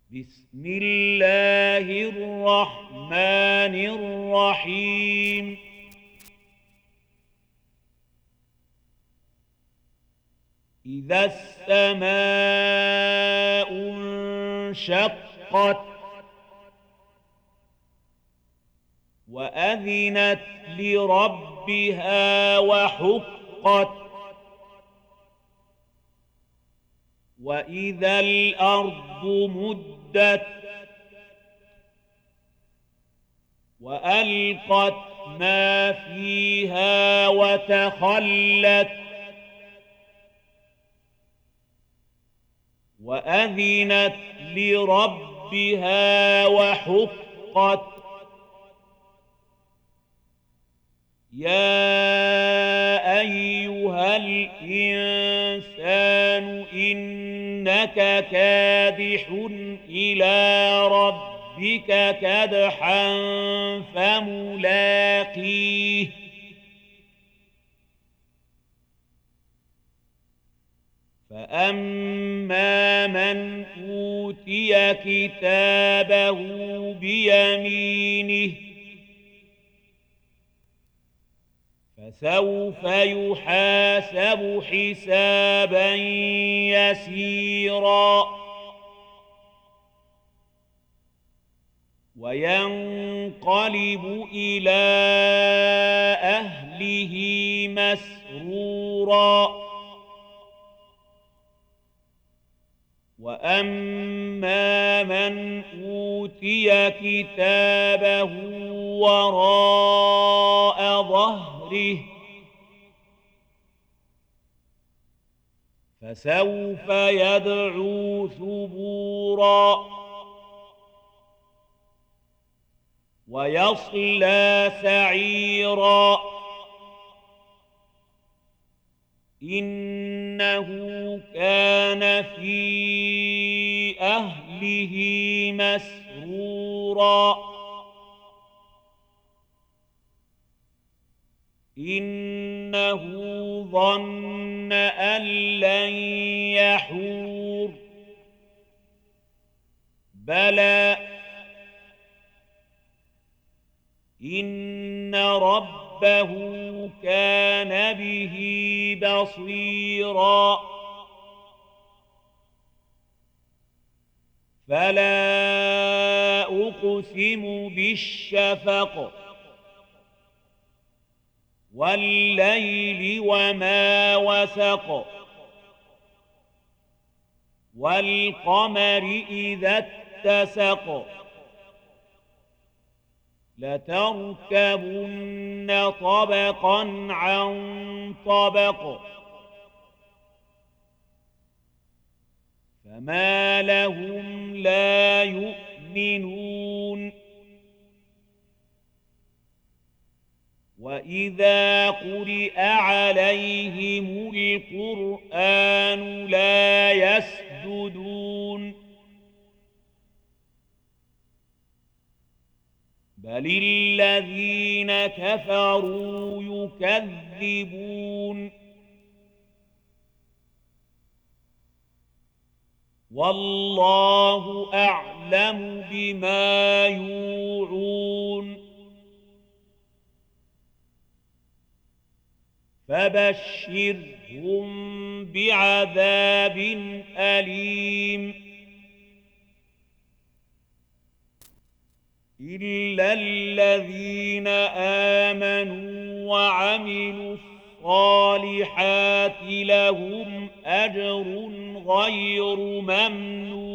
بسم الله الرحمن الرحيم إذا السماء انشقت وأذنت لربها وحقت وإذا الأرض مدت وألقت ما فيها وتخلت وأذنت لربها وحقت يا أيها الإنسان إنك كادح إلى ربك كدحا فملاقيه فأما من أوتي كتابه بيمينه فسوف يحاسب حسابا يسيرا وينقلب إلى أهله مسرورا وأما من أوتي كتابه وراء ظهره فسوف يدعو ثبورا ويصلى سعيرا إنه كان في أهله مسرورا إنه ظن أن لن يحور بلى إن ربه كان به بصيرا فلا أقسم بالشفق والليل وما وسق والقمر إذا اتسق لتركبن طبقا عن طبق فما لهم لا يؤمنون وإذا قرئ عليهم القرآن لا يسجدون بل الذين كفروا يكذبون والله أعلم بما يوعون فبشرهم بعذاب أليم إلا الذين آمنوا وعملوا الصالحات لهم أجر غير ممنون